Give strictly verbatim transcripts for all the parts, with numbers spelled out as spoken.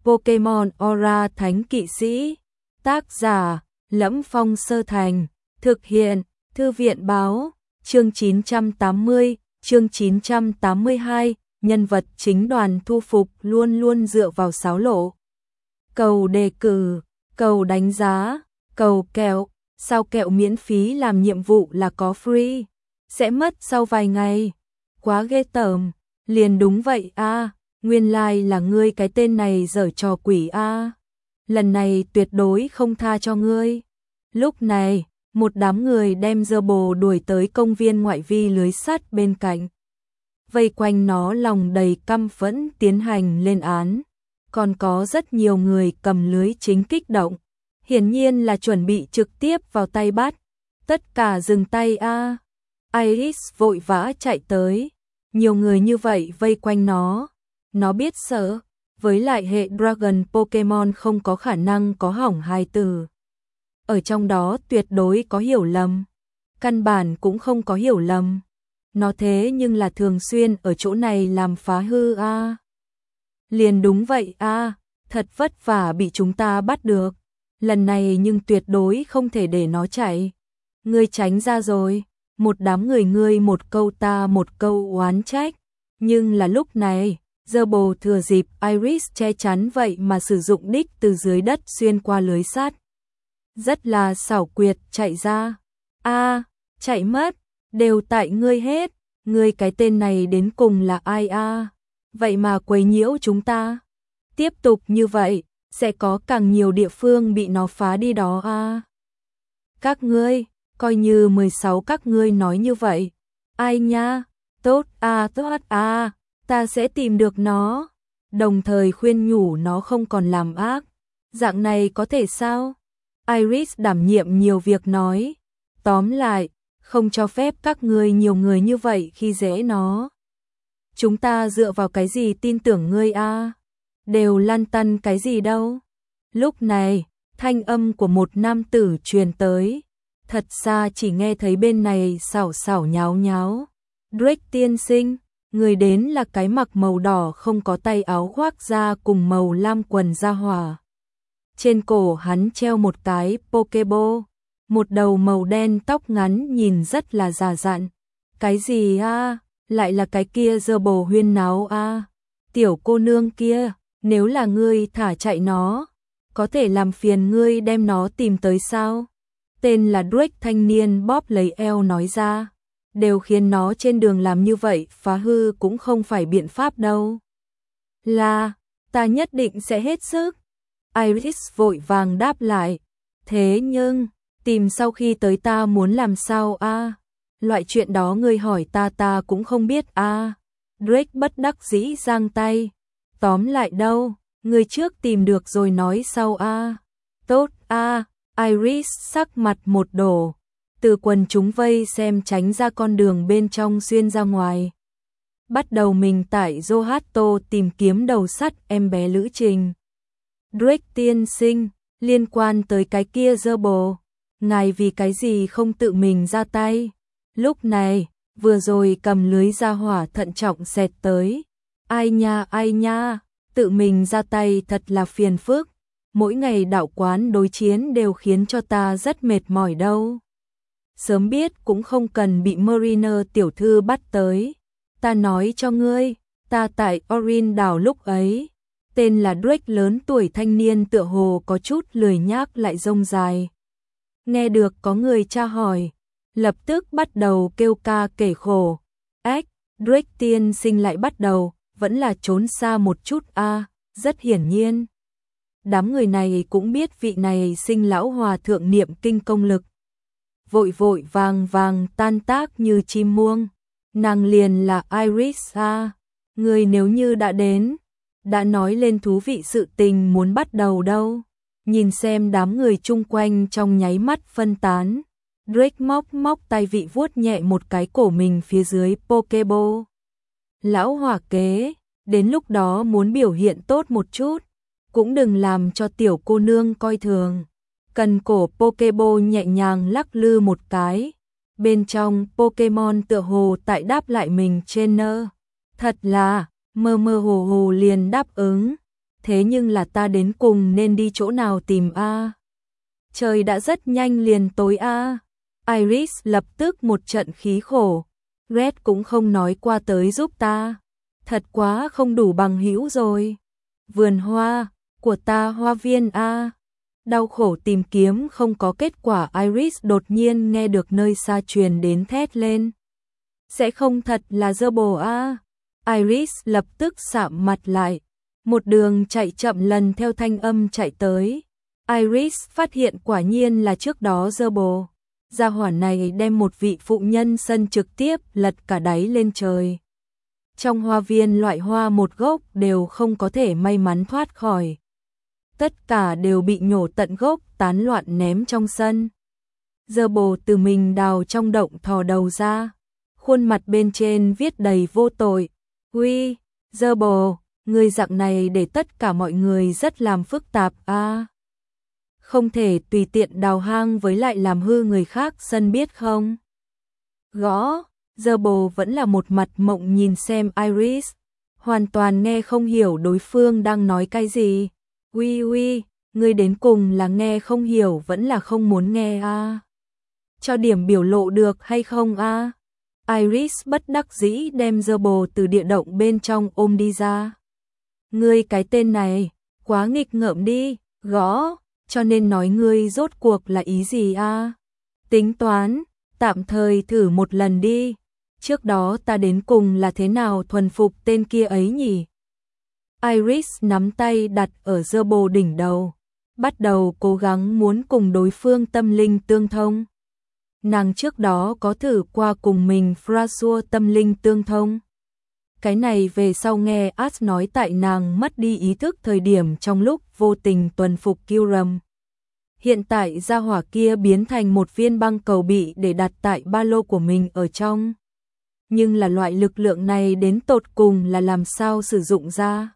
Pokemon Aura Thánh Kỵ Sĩ. Tác giả: Lẫm Phong Sơ Thành. Thực hiện: Thư viện báo. Chương chín trăm tám mươi, chương chín trăm tám mươi hai, nhân vật chính Đoàn Thu Phục luôn luôn dựa vào sáo lộ. Cầu đề cử, cầu đánh giá, cầu kẹo, sao kẹo miễn phí làm nhiệm vụ là có free, sẽ mất sau vài ngày. Quá ghê tởm, liền đúng vậy a, à, nguyên lai like là ngươi cái tên này giở trò quỷ a. À. Lần này tuyệt đối không tha cho ngươi. Lúc này, một đám người đem dơ bồ đuổi tới công viên ngoại vi lưới sắt bên cạnh. Vây quanh nó lòng đầy căm phẫn tiến hành lên án. Còn có rất nhiều người cầm lưới chính kích động. Hiển nhiên là chuẩn bị trực tiếp vào tay bắt. Tất cả dừng tay a. À. Iris vội vã chạy tới. Nhiều người như vậy vây quanh nó. Nó biết sợ. Với lại hệ Dragon Pokemon không có khả năng có hỏng hai từ. Ở trong đó tuyệt đối có hiểu lầm. Căn bản cũng không có hiểu lầm. Nó thế nhưng là thường xuyên ở chỗ này làm phá hư a. À. Liền đúng vậy a, à, thật vất vả bị chúng ta bắt được. Lần này nhưng tuyệt đối không thể để nó chạy. Ngươi tránh ra rồi. Một đám người ngươi một câu ta một câu oán trách. Nhưng là lúc này, dơ bồ thừa dịp Iris che chắn vậy mà sử dụng đích từ dưới đất xuyên qua lưới sắt. Rất là xảo quyệt chạy ra. A, à, chạy mất, đều tại ngươi hết. Ngươi cái tên này đến cùng là ai a? À? Vậy mà quấy nhiễu chúng ta. Tiếp tục như vậy, sẽ có càng nhiều địa phương bị nó phá đi đó a. À? Các ngươi, coi như mười sáu các ngươi nói như vậy. Ai nha? Tốt a, à, tốt a, à, ta sẽ tìm được nó. Đồng thời khuyên nhủ nó không còn làm ác. Dạng này có thể sao? Iris đảm nhiệm nhiều việc nói. Tóm lại, không cho phép các ngươi nhiều người như vậy khi dễ nó. Chúng ta dựa vào cái gì tin tưởng ngươi a? À? Đều lăn tăn cái gì đâu. Lúc này, thanh âm của một nam tử truyền tới. Thật xa chỉ nghe thấy bên này xảo xảo nháo nháo. Drake tiên sinh, người đến là cái mặc màu đỏ không có tay áo khoác da cùng màu lam quần da hỏa. Trên cổ hắn treo một cái Pokeball, một đầu màu đen tóc ngắn nhìn rất là già dặn. Cái gì a? À? Lại là cái kia dơ bồ huyên náo a. À? Tiểu cô nương kia, nếu là ngươi thả chạy nó, có thể làm phiền ngươi đem nó tìm tới sao? Tên là Drake thanh niên bóp lấy eo nói ra. Đều khiến nó trên đường làm như vậy, phá hư cũng không phải biện pháp đâu. Là, ta nhất định sẽ hết sức. Iris vội vàng đáp lại. Thế nhưng, tìm sau khi tới ta muốn làm sao a? À? Loại chuyện đó ngươi hỏi ta ta cũng không biết a. À? Drake bất đắc dĩ giang tay. Tóm lại đâu, ngươi trước tìm được rồi nói sau a. À? Tốt a. À? Iris sắc mặt một đổ. Từ quần chúng vây xem tránh ra con đường bên trong xuyên ra ngoài. Bắt đầu mình tại Johto tìm kiếm đầu sắt em bé Lữ Trình. Drake tiên sinh, liên quan tới cái kia dơ bồ, ngài vì cái gì không tự mình ra tay? Lúc này, vừa rồi cầm lưới ra hỏa thận trọng xẹt tới. Ai nha ai nha, tự mình ra tay thật là phiền phức. Mỗi ngày đạo quán đối chiến đều khiến cho ta rất mệt mỏi đâu. Sớm biết cũng không cần bị Mariner tiểu thư bắt tới. Ta nói cho ngươi, ta tại Orin đảo lúc ấy. Tên là Drake lớn tuổi thanh niên tựa hồ có chút lười nhác lại rông dài. Nghe được có người tra hỏi, lập tức bắt đầu kêu ca kể khổ. Ách, Drake tiên sinh lại bắt đầu, vẫn là trốn xa một chút a, à, rất hiển nhiên. Đám người này cũng biết vị này sinh lão hòa thượng niệm kinh công lực. Vội vội vàng vàng tan tác như chim muông. Nàng liền là Iris a, à, người nếu như đã đến, đã nói lên thú vị sự tình muốn bắt đầu đâu. Nhìn xem đám người chung quanh trong nháy mắt phân tán. Drake móc móc tay vị vuốt nhẹ một cái cổ mình phía dưới Pokeball. Lão hỏa kế, đến lúc đó muốn biểu hiện tốt một chút, cũng đừng làm cho tiểu cô nương coi thường. Cần cổ Pokeball nhẹ nhàng lắc lư một cái. Bên trong Pokemon tựa hồ tại đáp lại mình trên nơ. Thật là, mơ mơ hồ hồ liền đáp ứng. thế nhưng là ta đến cùng nên đi chỗ nào tìm a? Trời đã rất nhanh liền tối a. Iris lập tức một trận khí khổ. Red cũng không nói qua tới giúp ta. Thật quá không đủ bằng hữu rồi. Vườn hoa của ta, hoa viên a. Đau khổ tìm kiếm không có kết quả, Iris đột nhiên nghe được nơi xa truyền đến thét lên. Sẽ không thật là Gerbil a. Iris lập tức sạm mặt lại. Một đường chạy chậm lần theo thanh âm chạy tới. Iris phát hiện quả nhiên là trước đó Gerbil. Gia hỏa này đem một vị phụ nhân sân trực tiếp lật cả đáy lên trời. Trong hoa viên loại hoa một gốc đều không có thể may mắn thoát khỏi. Tất cả đều bị nhổ tận gốc, tán loạn ném trong sân. Gerbil từ mình đào trong động thò đầu ra. Khuôn mặt bên trên viết đầy vô tội. Uy, Gerbil, người dạng này để tất cả mọi người rất làm phức tạp a. À, không thể tùy tiện đào hang với lại làm hư người khác sân biết không? Gõ, Gerbil vẫn là một mặt mộng nhìn xem Iris, hoàn toàn nghe không hiểu đối phương đang nói cái gì. Uy uy, người đến cùng là nghe không hiểu vẫn là không muốn nghe a? À? Cho điểm biểu lộ được hay không a? À? Iris bất đắc dĩ đem Gerbil từ địa động bên trong ôm đi ra. Ngươi cái tên này, quá nghịch ngợm đi, gõ, cho nên nói ngươi rốt cuộc là ý gì a? À? Tính toán, tạm thời thử một lần đi, trước đó ta đến cùng là thế nào thuần phục tên kia ấy nhỉ? Iris nắm tay đặt ở Gerbil đỉnh đầu, bắt đầu cố gắng muốn cùng đối phương tâm linh tương thông. Nàng trước đó có thử qua cùng mình Frasua tâm linh tương thông. Cái này về sau nghe Ash nói tại nàng mất đi ý thức thời điểm trong lúc vô tình tuần phục Kyurem. Hiện tại gia hỏa kia biến thành một viên băng cầu bị để đặt tại ba lô của mình ở trong. Nhưng là loại lực lượng này đến tột cùng là làm sao sử dụng ra.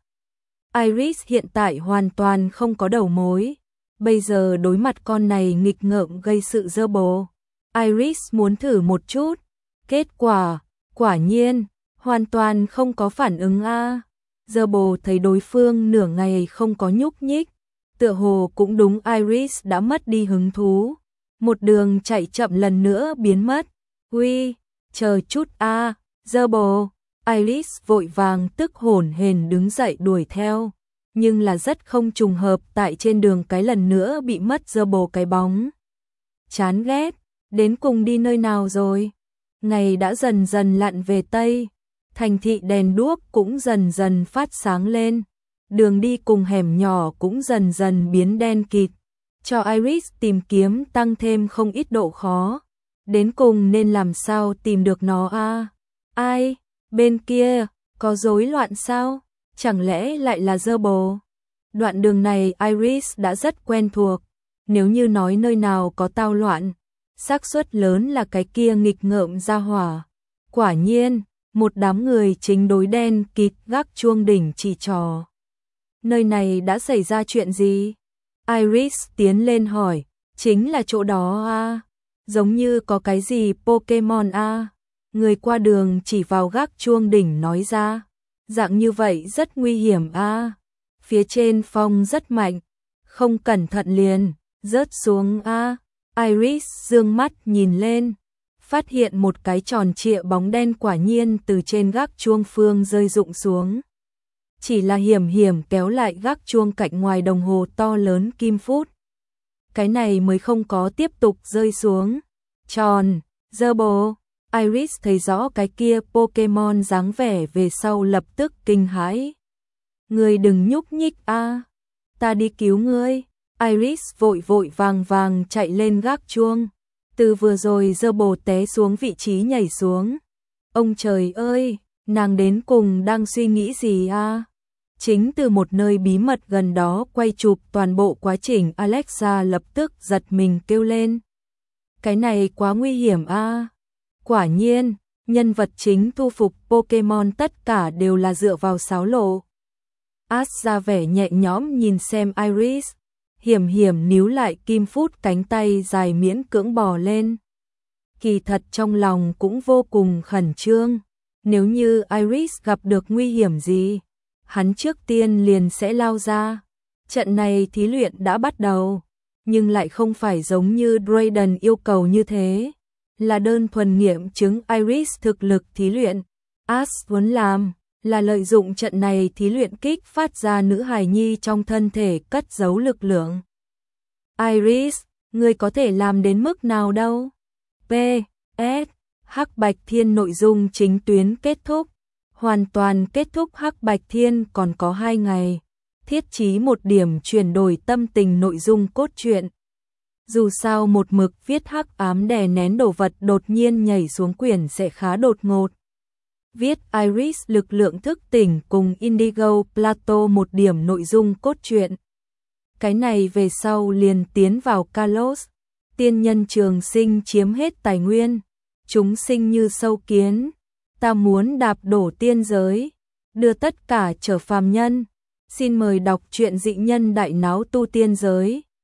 Iris hiện tại hoàn toàn không có đầu mối. Bây giờ đối mặt con này nghịch ngợm gây sự Gerbil, Iris muốn thử một chút. Kết quả, quả nhiên, hoàn toàn không có phản ứng a. Gerbil thấy đối phương nửa ngày không có nhúc nhích, tựa hồ cũng đúng Iris đã mất đi hứng thú. Một đường chạy chậm lần nữa biến mất. Uy, chờ chút a, Gerbil. Iris vội vàng tức hổn hển đứng dậy đuổi theo, nhưng là rất không trùng hợp tại trên đường cái lần nữa bị mất Gerbil cái bóng. Chán ghét, đến cùng đi nơi nào rồi? Ngày đã dần dần lặn về Tây, thành thị đèn đuốc cũng dần dần phát sáng lên, đường đi cùng hẻm nhỏ cũng dần dần biến đen kịt, cho Iris tìm kiếm tăng thêm không ít độ khó. Đến cùng nên làm sao tìm được nó a? À? Ai? Bên kia, có rối loạn sao? Chẳng lẽ lại là Gerbil? Đoạn đường này Iris đã rất quen thuộc, nếu như nói nơi nào có tao loạn, xác suất lớn là cái kia nghịch ngợm ra hỏa. Quả nhiên, một đám người chính đối đen kịt gác chuông đỉnh chỉ trò. Nơi này đã xảy ra chuyện gì? Iris tiến lên hỏi, chính là chỗ đó a, à? Giống như có cái gì Pokemon a. À? Người qua đường chỉ vào gác chuông đỉnh nói ra, dạng như vậy rất nguy hiểm a. À? Phía trên phong rất mạnh, không cẩn thận liền rớt xuống a. À? Iris dương mắt nhìn lên, phát hiện một cái tròn trịa bóng đen quả nhiên từ trên gác chuông phương rơi rụng xuống. Chỉ là hiểm hiểm kéo lại gác chuông cạnh ngoài đồng hồ to lớn kim phút. Cái này mới không có tiếp tục rơi xuống. Tròn, Gerbil. Iris thấy rõ cái kia Pokemon dáng vẻ về sau lập tức kinh hãi. Ngươi đừng nhúc nhích a, à. Ta đi cứu ngươi. Iris vội vội vàng vàng chạy lên gác chuông. Từ vừa rồi Gerbil té xuống vị trí nhảy xuống. Ông trời ơi, nàng đến cùng đang suy nghĩ gì a? À? Chính từ một nơi bí mật gần đó quay chụp toàn bộ quá trình, Alexa lập tức giật mình kêu lên. Cái này quá nguy hiểm a. À? Quả nhiên, nhân vật chính thu phục Pokemon tất cả đều là dựa vào sáo lộ. Ash ra vẻ nhẹ nhõm nhìn xem Iris, hiểm hiểm níu lại kim phút cánh tay dài miễn cưỡng bò lên. Kỳ thật trong lòng cũng vô cùng khẩn trương, nếu như Iris gặp được nguy hiểm gì, hắn trước tiên liền sẽ lao ra. Trận này thí luyện đã bắt đầu, nhưng lại không phải giống như Drayden yêu cầu như thế, là đơn thuần nghiệm chứng Iris thực lực thí luyện. Ash muốn làm là lợi dụng trận này thí luyện kích phát ra nữ hài nhi trong thân thể cất giấu lực lượng. Iris, ngươi có thể làm đến mức nào đâu? pê ét Hắc Bạch Thiên nội dung chính tuyến kết thúc. Hoàn toàn kết thúc Hắc Bạch Thiên còn có hai ngày. Thiết chí một điểm chuyển đổi tâm tình nội dung cốt truyện. Dù sao một mực viết hắc ám đè nén đồ vật đột nhiên nhảy xuống quyển sẽ khá đột ngột. Viết Iris lực lượng thức tỉnh cùng Indigo Plateau một điểm nội dung cốt truyện. Cái này về sau liền tiến vào Kalos. Tiên nhân trường sinh chiếm hết tài nguyên. Chúng sinh như sâu kiến. Ta muốn đạp đổ tiên giới. Đưa tất cả trở phàm nhân. Xin mời đọc truyện Dị Nhân Đại Náo Tu Tiên Giới.